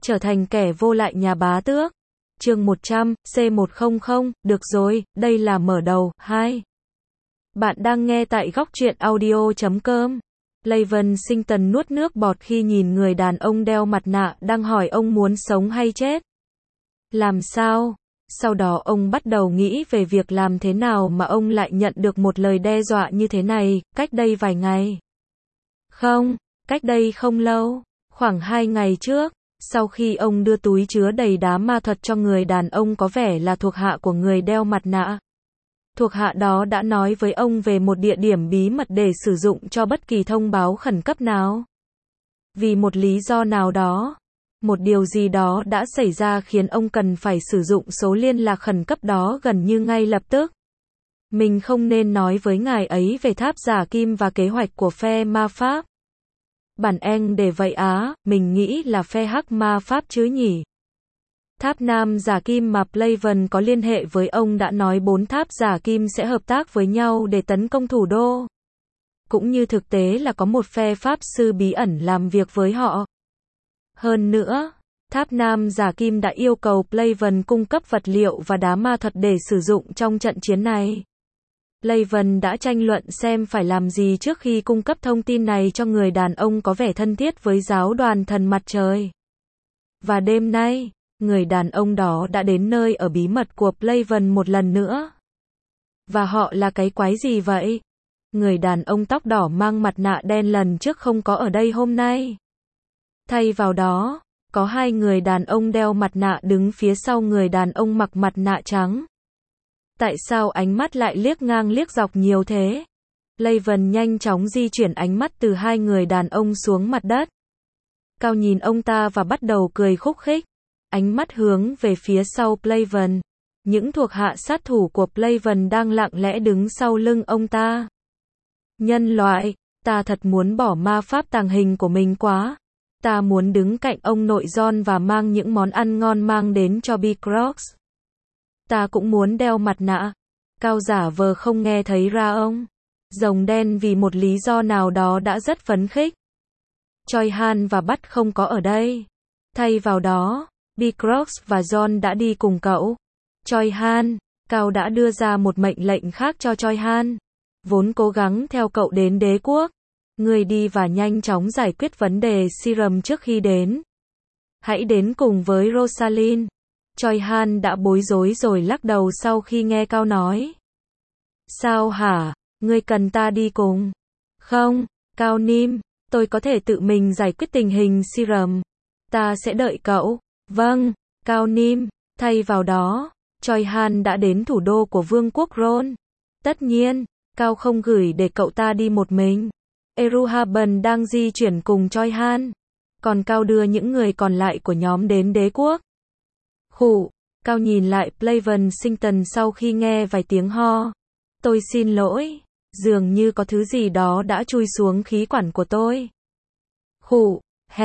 trở thành kẻ vô lại nhà bá tước. Chương 100, C100, được rồi, đây là mở đầu. 2. Bạn đang nghe tại góc truyện audio.com. Laven Sington nuốt nước bọt khi nhìn người đàn ông đeo mặt nạ đang hỏi ông muốn sống hay chết. Làm sao? Sau đó ông bắt đầu nghĩ về việc làm thế nào mà ông lại nhận được một lời đe dọa như thế này, cách đây vài ngày. Không, cách đây không lâu, khoảng 2 ngày trước, sau khi ông đưa túi chứa đầy đá ma thuật cho người đàn ông có vẻ là thuộc hạ của người đeo mặt nạ. Thuộc hạ đó đã nói với ông về một địa điểm bí mật để sử dụng cho bất kỳ thông báo khẩn cấp nào. Vì một lý do nào đó, một điều gì đó đã xảy ra khiến ông cần phải sử dụng số liên lạc khẩn cấp đó gần như ngay lập tức. Mình không nên nói với ngài ấy về tháp giả kim và kế hoạch của phe ma pháp. Bản Anh để vậy á, mình nghĩ là phe hắc ma pháp chứ nhỉ. Tháp nam giả kim mà Laven có liên hệ với ông đã nói 4 tháp giả kim sẽ hợp tác với nhau để tấn công thủ đô. Cũng như thực tế là có một phe pháp sư bí ẩn làm việc với họ. Hơn nữa, tháp nam giả kim đã yêu cầu Laven cung cấp vật liệu và đá ma thuật để sử dụng trong trận chiến này. Laven đã tranh luận xem phải làm gì trước khi cung cấp thông tin này cho người đàn ông có vẻ thân thiết với giáo đoàn thần mặt trời. Và đêm nay, người đàn ông đó đã đến nơi ở bí mật của Laven một lần nữa. Và họ là cái quái gì vậy? Người đàn ông tóc đỏ mang mặt nạ đen lần trước không có ở đây hôm nay. Thay vào đó, có 2 người đàn ông đeo mặt nạ đứng phía sau người đàn ông mặc mặt nạ trắng. Tại sao ánh mắt lại liếc ngang liếc dọc nhiều thế? Laven nhanh chóng di chuyển ánh mắt từ 2 người đàn ông xuống mặt đất. Cao nhìn ông ta và bắt đầu cười khúc khích. Ánh mắt hướng về phía sau Laven. Những thuộc hạ sát thủ của Laven đang lặng lẽ đứng sau lưng ông ta. Nhân loại, ta thật muốn bỏ ma pháp tàng hình của mình quá. Ta muốn đứng cạnh ông nội John và mang những món ăn ngon mang đến cho Bicrox. Ta cũng muốn đeo mặt nạ. Cao giả vờ không nghe thấy ra ông. Rồng đen vì một lý do nào đó đã rất phấn khích. Choi Han và Bắt không có ở đây. Thay vào đó, Bicrox và John đã đi cùng cậu. Choi Han, Cao đã đưa ra một mệnh lệnh khác cho Choi Han. Vốn cố gắng theo cậu đến đế quốc. Người đi và nhanh chóng giải quyết vấn đề serum trước khi đến. Hãy đến cùng với Rosalind. Choi Han đã bối rối rồi lắc đầu sau khi nghe Cao nói. Sao hả? Ngươi cần ta đi cùng? Không, Cao Nim, tôi có thể tự mình giải quyết tình hình serum. Ta sẽ đợi cậu. Vâng, Cao Nim. Thay vào đó, Choi Han đã đến thủ đô của Vương quốc Ron. Tất nhiên, Cao không gửi để cậu ta đi một mình. Eruhaben đang di chuyển cùng Choi Han. Còn Cao đưa những người còn lại của nhóm đến đế quốc. Khụ, Cao nhìn lại Laven Sington sau khi nghe vài tiếng ho. Tôi xin lỗi, dường như có thứ gì đó đã chui xuống khí quản của tôi. Khụ,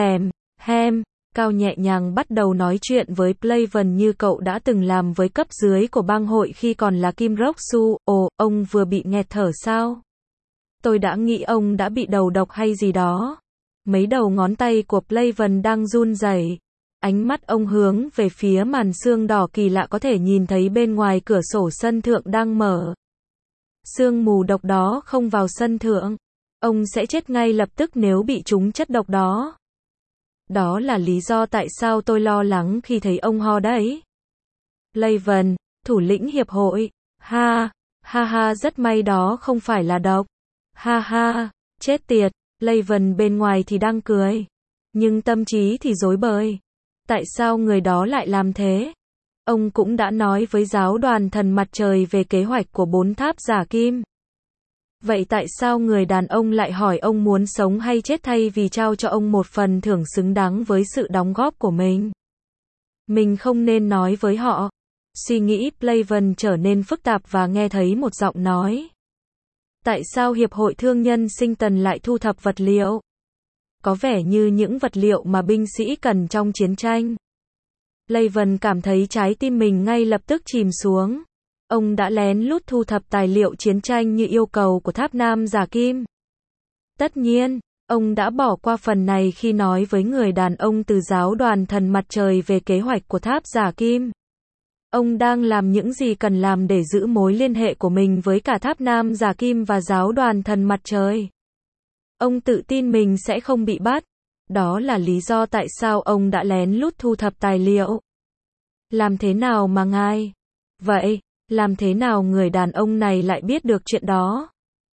Cao nhẹ nhàng bắt đầu nói chuyện với Laven như cậu đã từng làm với cấp dưới của bang hội khi còn là Kim Rok-su. Ồ, ông vừa bị nghẹt thở sao? Tôi đã nghĩ ông đã bị đầu độc hay gì đó. Mấy đầu ngón tay của Laven đang run rẩy. Ánh mắt ông hướng về phía màn sương đỏ kỳ lạ có thể nhìn thấy bên ngoài cửa sổ sân thượng đang mở. Sương mù độc đó không vào sân thượng. Ông sẽ chết ngay lập tức nếu bị trúng chất độc đó. Đó là lý do tại sao tôi lo lắng khi thấy ông ho đấy. Laven, thủ lĩnh hiệp hội. Ha ha, rất may đó không phải là độc. Ha ha, chết tiệt. Laven bên ngoài thì đang cười. Nhưng tâm trí thì rối bời. Tại sao người đó lại làm thế? Ông cũng đã nói với giáo đoàn thần mặt trời về kế hoạch của 4 tháp giả kim. Vậy tại sao người đàn ông lại hỏi ông muốn sống hay chết thay vì trao cho ông một phần thưởng xứng đáng với sự đóng góp của mình? Mình không nên nói với họ. Suy nghĩ Laven trở nên phức tạp và nghe thấy một giọng nói. Tại sao Hiệp hội Thương nhân Sington lại thu thập vật liệu? Có vẻ như những vật liệu mà binh sĩ cần trong chiến tranh. Laven cảm thấy trái tim mình ngay lập tức chìm xuống. Ông đã lén lút thu thập tài liệu chiến tranh như yêu cầu của tháp nam giả kim. Tất nhiên, Ông đã bỏ qua phần này khi nói với người đàn ông từ giáo đoàn thần mặt trời về kế hoạch của tháp giả kim. Ông đang làm những gì cần làm để giữ mối liên hệ của mình với cả tháp nam giả kim và giáo đoàn thần mặt trời. Ông tự tin mình sẽ không bị bắt. Đó là lý do tại sao ông đã lén lút thu thập tài liệu. Làm thế nào mà ngài? Vậy, làm thế nào người đàn ông này lại biết được chuyện đó?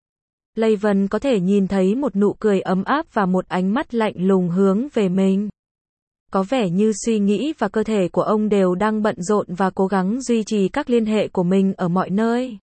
Laven có thể nhìn thấy một nụ cười ấm áp và một ánh mắt lạnh lùng hướng về mình. Có vẻ như suy nghĩ và cơ thể của ông đều đang bận rộn và cố gắng duy trì các liên hệ của mình ở mọi nơi.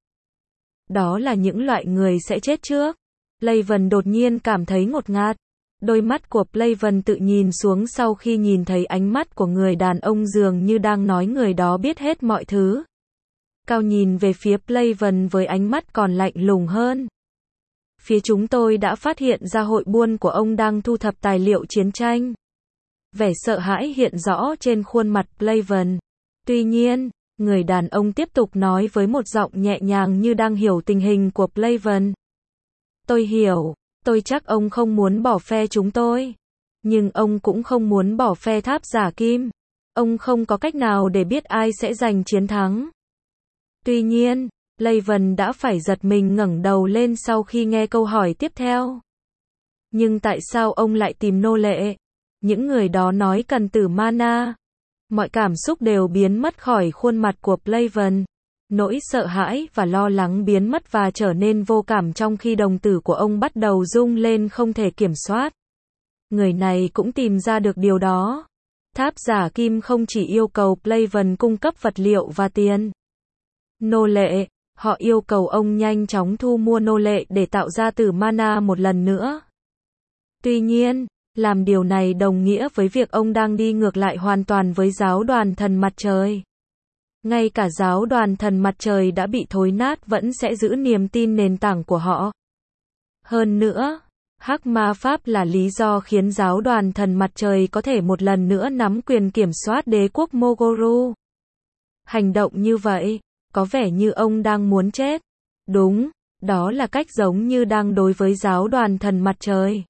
Đó là những loại người sẽ chết trước. Laven đột nhiên cảm thấy ngột ngạt. Đôi mắt của Laven tự nhìn xuống sau khi nhìn thấy ánh mắt của người đàn ông dường như đang nói người đó biết hết mọi thứ. Cao nhìn về phía Laven với ánh mắt còn lạnh lùng hơn. Phía chúng tôi đã phát hiện ra hội buôn của ông đang thu thập tài liệu chiến tranh. Vẻ sợ hãi hiện rõ trên khuôn mặt Laven. Tuy nhiên, người đàn ông tiếp tục nói với một giọng nhẹ nhàng như đang hiểu tình hình của Laven. Tôi hiểu, tôi chắc ông không muốn bỏ phe chúng tôi. Nhưng ông cũng không muốn bỏ phe tháp giả kim. Ông không có cách nào để biết ai sẽ giành chiến thắng. Tuy nhiên, Laven đã phải giật mình ngẩng đầu lên sau khi nghe câu hỏi tiếp theo. Nhưng tại sao ông lại tìm nô lệ? Những người đó nói cần tử mana. Mọi cảm xúc đều biến mất khỏi khuôn mặt của Laven. Nỗi sợ hãi và lo lắng biến mất và trở nên vô cảm trong khi đồng tử của ông bắt đầu rung lên không thể kiểm soát. Người này cũng tìm ra được điều đó. Tháp giả kim không chỉ yêu cầu Laven cung cấp vật liệu và tiền. Nô lệ, họ yêu cầu ông nhanh chóng thu mua nô lệ để tạo ra tử mana một lần nữa. Tuy nhiên, làm điều này đồng nghĩa với việc ông đang đi ngược lại hoàn toàn với giáo đoàn thần mặt trời. Ngay cả giáo đoàn thần mặt trời đã bị thối nát vẫn sẽ giữ niềm tin nền tảng của họ. Hơn nữa, hắc ma pháp là lý do khiến giáo đoàn thần mặt trời có thể một lần nữa nắm quyền kiểm soát đế quốc Mogoru. Hành động như vậy, có vẻ như ông đang muốn chết. Đúng, đó là cách giống như đang đối với giáo đoàn thần mặt trời.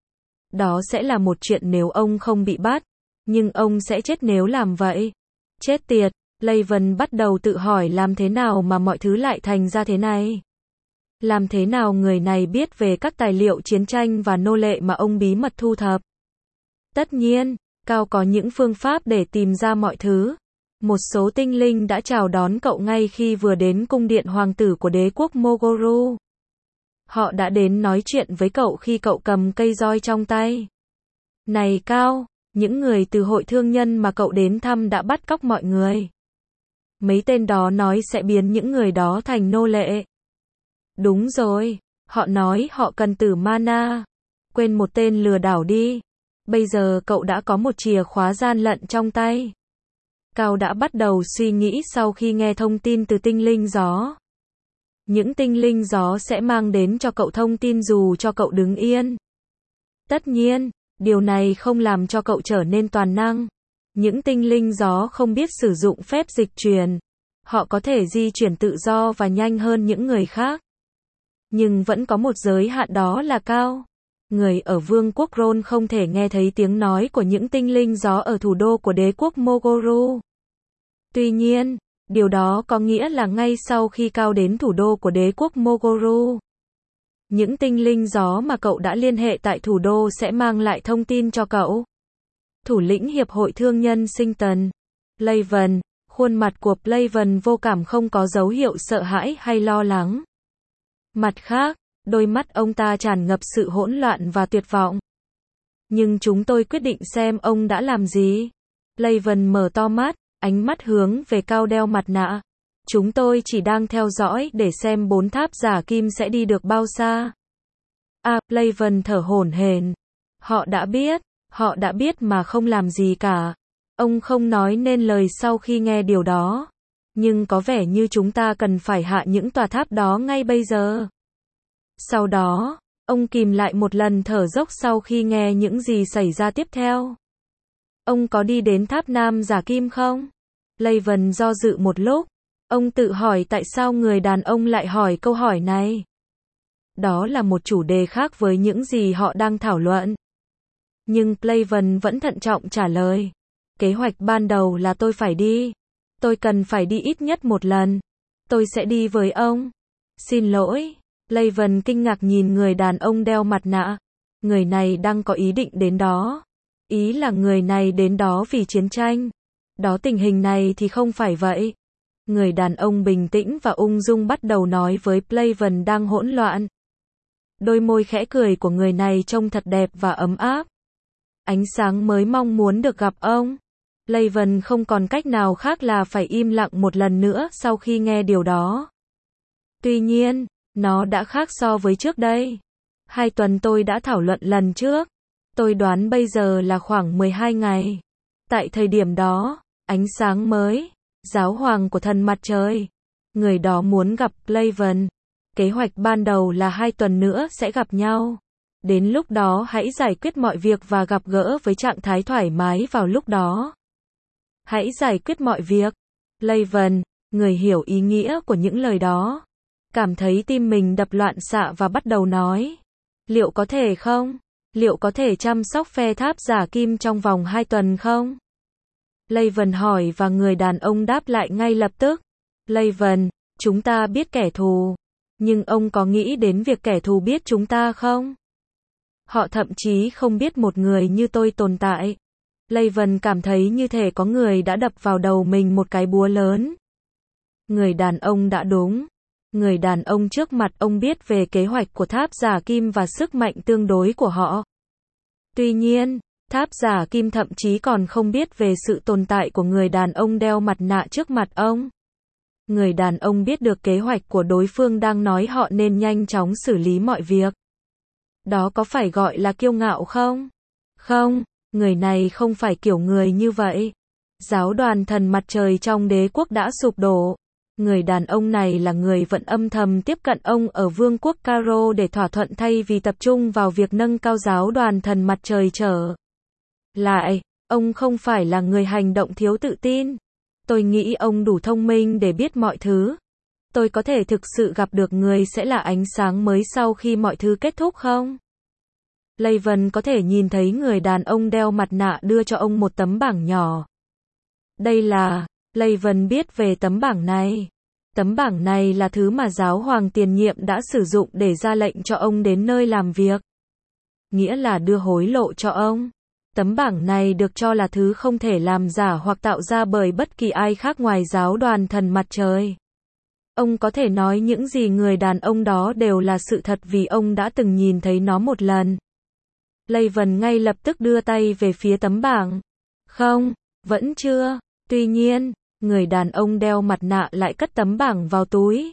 Đó sẽ là một chuyện nếu ông không bị bắt, nhưng ông sẽ chết nếu làm vậy. Chết tiệt, Laven bắt đầu tự hỏi làm thế nào mà mọi thứ lại thành ra thế này. Làm thế nào người này biết về các tài liệu chiến tranh và nô lệ mà ông bí mật thu thập. Tất nhiên, Cao có những phương pháp để tìm ra mọi thứ. Một số tinh linh đã chào đón cậu ngay khi vừa đến cung điện hoàng tử của đế quốc Mogoru. Họ đã đến nói chuyện với cậu khi cậu cầm cây roi trong tay. Này Cao, những người từ hội thương nhân mà cậu đến thăm đã bắt cóc mọi người. Mấy tên đó nói sẽ biến những người đó thành nô lệ. Đúng rồi, họ nói họ cần tử mana. Quên một tên lừa đảo đi. Bây giờ cậu đã có một chìa khóa gian lận trong tay. Cao đã bắt đầu suy nghĩ sau khi nghe thông tin từ tinh linh gió. Những tinh linh gió sẽ mang đến cho cậu thông tin dù cho cậu đứng yên. Tất nhiên, điều này không làm cho cậu trở nên toàn năng. Những tinh linh gió không biết sử dụng phép dịch chuyển. Họ có thể di chuyển tự do và nhanh hơn những người khác. Nhưng vẫn có một giới hạn, đó là Cao. Người ở vương quốc Ron không thể nghe thấy tiếng nói của những tinh linh gió ở thủ đô của đế quốc Mogoru. Tuy nhiên, điều đó có nghĩa là ngay sau khi Cao đến thủ đô của đế quốc Mogoru, những tinh linh gió mà cậu đã liên hệ tại thủ đô sẽ mang lại thông tin cho cậu. Thủ lĩnh Hiệp hội Thương nhân Sington, Laven, khuôn mặt của Laven vô cảm, không có dấu hiệu sợ hãi hay lo lắng. Mặt khác, đôi mắt ông ta tràn ngập sự hỗn loạn và tuyệt vọng. Nhưng chúng tôi quyết định xem ông đã làm gì. Laven mở to mắt, ánh mắt hướng về Cao đeo mặt nạ. Chúng tôi chỉ đang theo dõi để xem 4 tháp giả kim sẽ đi được bao xa. Laven thở hổn hển. Họ đã biết mà không làm gì cả. Ông không nói nên lời sau khi nghe điều đó. Nhưng có vẻ như chúng ta cần phải hạ những tòa tháp đó ngay bây giờ. Sau đó, ông kìm lại một lần thở dốc sau khi nghe những gì xảy ra tiếp theo. Ông có đi đến tháp nam giả kim không? Laven do dự một lúc. Ông tự hỏi tại sao người đàn ông lại hỏi câu hỏi này. Đó là một chủ đề khác với những gì họ đang thảo luận. Nhưng Playvân vẫn thận trọng trả lời. Kế hoạch ban đầu là tôi phải đi. Tôi cần phải đi ít nhất một lần. Tôi sẽ đi với ông. Xin lỗi. Playvân kinh ngạc nhìn người đàn ông đeo mặt nạ. Người này đang có ý định đến đó. Ý là người này đến đó vì chiến tranh. Đó, tình hình này thì không phải vậy. Người đàn ông bình tĩnh và ung dung bắt đầu nói với Playvân đang hỗn loạn. Đôi môi khẽ cười của người này trông thật đẹp và ấm áp. Ánh sáng mới mong muốn được gặp ông. Playvân không còn cách nào khác là phải im lặng một lần nữa sau khi nghe điều đó. Tuy nhiên, nó đã khác so với trước đây. 2 tuần tôi đã thảo luận lần trước. Tôi đoán bây giờ là khoảng 12 ngày. Tại thời điểm đó, ánh sáng mới, giáo hoàng của thần mặt trời. Người đó muốn gặp Playvân. Kế hoạch ban đầu là 2 tuần nữa sẽ gặp nhau. Đến lúc đó hãy giải quyết mọi việc và gặp gỡ với trạng thái thoải mái vào lúc đó. Hãy giải quyết mọi việc. Playvân, người hiểu ý nghĩa của những lời đó, cảm thấy tim mình đập loạn xạ và bắt đầu nói. Liệu có thể không? Liệu có thể chăm sóc phe tháp giả kim trong vòng 2 tuần không? Playvân hỏi và người đàn ông đáp lại ngay lập tức. Playvân, chúng ta biết kẻ thù. Nhưng ông có nghĩ đến việc kẻ thù biết chúng ta không? Họ thậm chí không biết một người như tôi tồn tại. Playvân cảm thấy như thể có người đã đập vào đầu mình một cái búa lớn. Người đàn ông đã đúng. Người đàn ông trước mặt ông biết về kế hoạch của tháp giả kim và sức mạnh tương đối của họ. Tuy nhiên, tháp giả kim thậm chí còn không biết về sự tồn tại của người đàn ông đeo mặt nạ trước mặt ông. Người đàn ông biết được kế hoạch của đối phương đang nói họ nên nhanh chóng xử lý mọi việc. Đó có phải gọi là kiêu ngạo không? Không, người này không phải kiểu người như vậy. Giáo đoàn thần mặt trời trong đế quốc đã sụp đổ. Người đàn ông này là người vẫn âm thầm tiếp cận ông ở vương quốc Caro để thỏa thuận thay vì tập trung vào việc nâng cao giáo đoàn thần mặt trời trở lại. Ông không phải là người hành động thiếu tự tin. Tôi nghĩ ông đủ thông minh để biết mọi thứ. Tôi có thể thực sự gặp được người sẽ là ánh sáng mới sau khi mọi thứ kết thúc không? Playvân có thể nhìn thấy người đàn ông đeo mặt nạ đưa cho ông một tấm bảng nhỏ. Đây là, Playvân biết về tấm bảng này. Tấm bảng này là thứ mà giáo hoàng tiền nhiệm đã sử dụng để ra lệnh cho ông đến nơi làm việc. Nghĩa là đưa hối lộ cho ông. Tấm bảng này được cho là thứ không thể làm giả hoặc tạo ra bởi bất kỳ ai khác ngoài giáo đoàn thần mặt trời. Ông có thể nói những gì người đàn ông đó đều là sự thật vì ông đã từng nhìn thấy nó một lần. Playvân ngay lập tức đưa tay về phía tấm bảng. Không, vẫn chưa. Tuy nhiên, người đàn ông đeo mặt nạ lại cất tấm bảng vào túi.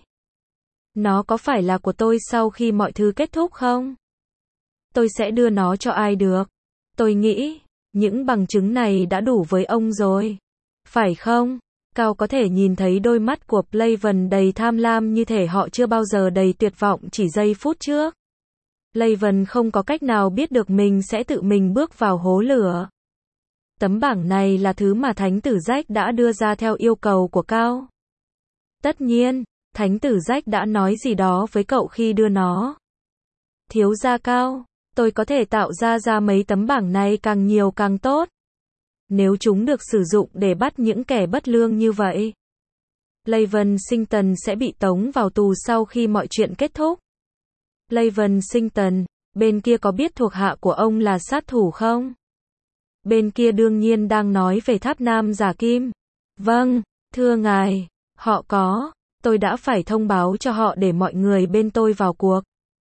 Nó có phải là của tôi sau khi mọi thứ kết thúc không? Tôi sẽ đưa nó cho ai được? Tôi nghĩ, những bằng chứng này đã đủ với ông rồi. Phải không? Cao có thể nhìn thấy đôi mắt của Playvân đầy tham lam như thể họ chưa bao giờ đầy tuyệt vọng chỉ giây phút trước. Playvân không có cách nào biết được mình sẽ tự mình bước vào hố lửa. Tấm bảng này là thứ mà Thánh tử Jack đã đưa ra theo yêu cầu của Cao. Tất nhiên, Thánh tử Jack đã nói gì đó với cậu khi đưa nó. Thiếu gia Cao, tôi có thể tạo ra mấy tấm bảng này càng nhiều càng tốt. Nếu chúng được sử dụng để bắt những kẻ bất lương như vậy. Playvân Sington sẽ bị tống vào tù sau khi mọi chuyện kết thúc. Playvân Sington, bên kia có biết thuộc hạ của ông là sát thủ không? Bên kia đương nhiên đang nói về tháp nam giả kim. Vâng, thưa ngài, họ có. Tôi đã phải thông báo cho họ để mọi người bên tôi vào cuộc.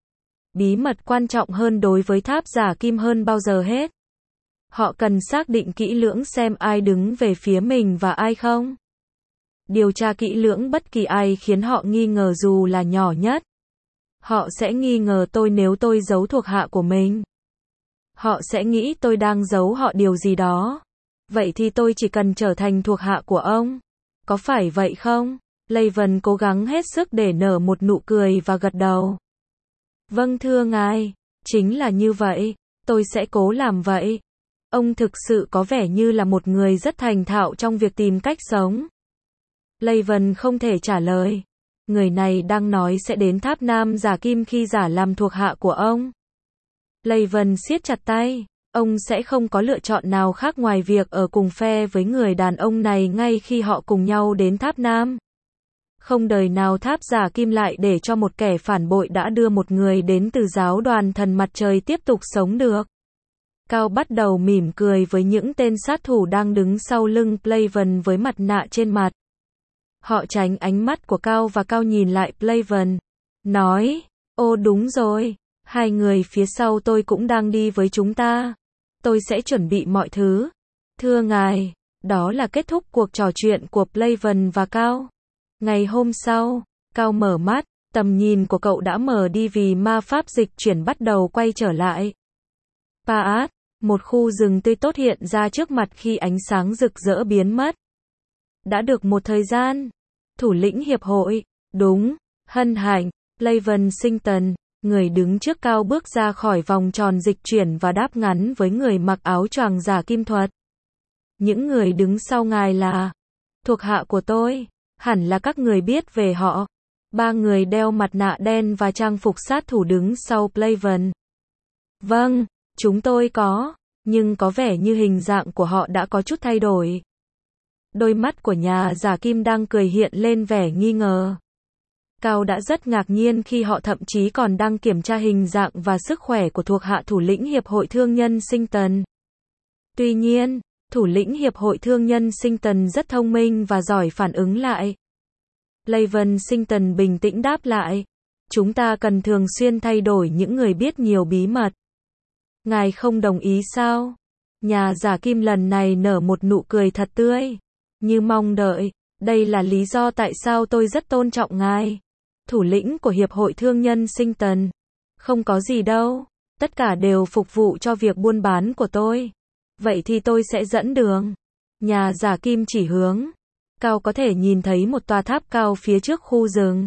Bí mật quan trọng hơn đối với tháp giả kim hơn bao giờ hết. Họ cần xác định kỹ lưỡng xem ai đứng về phía mình và ai không. Điều tra kỹ lưỡng bất kỳ ai khiến họ nghi ngờ dù là nhỏ nhất. Họ sẽ nghi ngờ tôi nếu tôi giấu thuộc hạ của mình. Họ sẽ nghĩ tôi đang giấu họ điều gì đó. Vậy thì tôi chỉ cần trở thành thuộc hạ của ông. Có phải vậy không? Playvân cố gắng hết sức để nở một nụ cười và gật đầu. Vâng thưa ngài, chính là như vậy. Tôi sẽ cố làm vậy. Ông thực sự có vẻ như là một người rất thành thạo trong việc tìm cách sống. Playvân không thể trả lời. người này đang nói sẽ đến tháp Nam Giả Kim khi giả làm thuộc hạ của ông. Raven siết chặt tay, ông sẽ không có lựa chọn nào khác ngoài việc ở cùng phe với người đàn ông này ngay khi họ cùng nhau đến tháp Nam. Không đời nào tháp Giả Kim lại để cho một kẻ phản bội đã đưa một người đến từ giáo đoàn thần mặt trời tiếp tục sống được. Cao bắt đầu mỉm cười với những tên sát thủ đang đứng sau lưng Raven với mặt nạ trên mặt. Họ tránh ánh mắt của Cao và Cao nhìn lại Raven, nói, ô đúng rồi, hai người phía sau tôi cũng đang đi với chúng ta. Tôi sẽ chuẩn bị mọi thứ. Thưa ngài, đó là kết thúc cuộc trò chuyện của Raven và Cao. Ngày hôm sau, Cao mở mắt, tầm nhìn của cậu đã mở đi vì ma pháp dịch chuyển bắt đầu quay trở lại. Paat, một khu rừng tươi tốt hiện ra trước mặt khi ánh sáng rực rỡ biến mất. Đã được một thời gian, thủ lĩnh hiệp hội, đúng, hân hạnh, Raven Sington, người đứng trước Cao bước ra khỏi vòng tròn dịch chuyển và đáp ngắn với người mặc áo choàng giả kim thuật. Những người đứng sau ngài là thuộc hạ của tôi, hẳn là các người biết về họ. Ba người đeo mặt nạ đen và trang phục sát thủ đứng sau Raven. Vâng, chúng tôi có, nhưng có vẻ như hình dạng của họ đã có chút thay đổi. Đôi mắt của nhà giả kim đang cười hiện lên vẻ nghi ngờ. Cao đã rất ngạc nhiên khi họ thậm chí còn đang kiểm tra hình dạng và sức khỏe của thuộc hạ thủ lĩnh Hiệp hội Thương nhân Sington. Tuy nhiên, thủ lĩnh Hiệp hội Thương nhân Sington rất thông minh và giỏi phản ứng lại. Raven Sington bình tĩnh đáp lại, chúng ta cần thường xuyên thay đổi những người biết nhiều bí mật. Ngài không đồng ý sao? Nhà giả kim lần này nở một nụ cười thật tươi. Như mong đợi, đây là lý do tại sao tôi rất tôn trọng ngài. Thủ lĩnh của Hiệp hội Thương nhân Sington. Không có gì đâu, tất cả đều phục vụ cho việc buôn bán của tôi. Vậy thì tôi sẽ dẫn đường. Nhà giả kim chỉ hướng. Cao có thể nhìn thấy một tòa tháp cao phía trước khu rừng.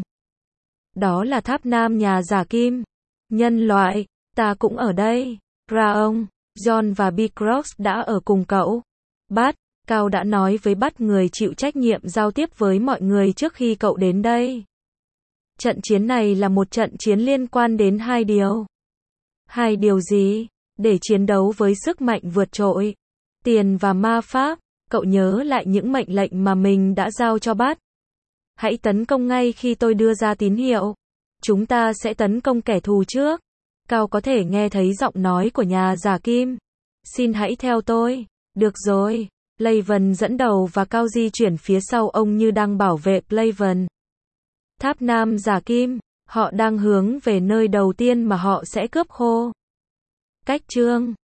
Đó là tháp Nam nhà giả kim. Nhân loại, ta cũng ở đây. Raon, John và Bicross đã ở cùng cậu. Bat, Cao đã nói với Bat người chịu trách nhiệm giao tiếp với mọi người trước khi cậu đến đây. Trận chiến này là một trận chiến liên quan đến hai điều. Hai điều gì? Để chiến đấu với sức mạnh vượt trội, tiền và ma pháp, cậu nhớ lại những mệnh lệnh mà mình đã giao cho Bat. Hãy tấn công ngay khi tôi đưa ra tín hiệu. Chúng ta sẽ tấn công kẻ thù trước. Cao có thể nghe thấy giọng nói của nhà giả kim. Xin hãy theo tôi. Được rồi. Raven dẫn đầu và Cao di chuyển phía sau ông như đang bảo vệ Raven. Tháp Nam giả kim. Họ đang hướng về nơi đầu tiên mà họ sẽ cướp khô. Cách chương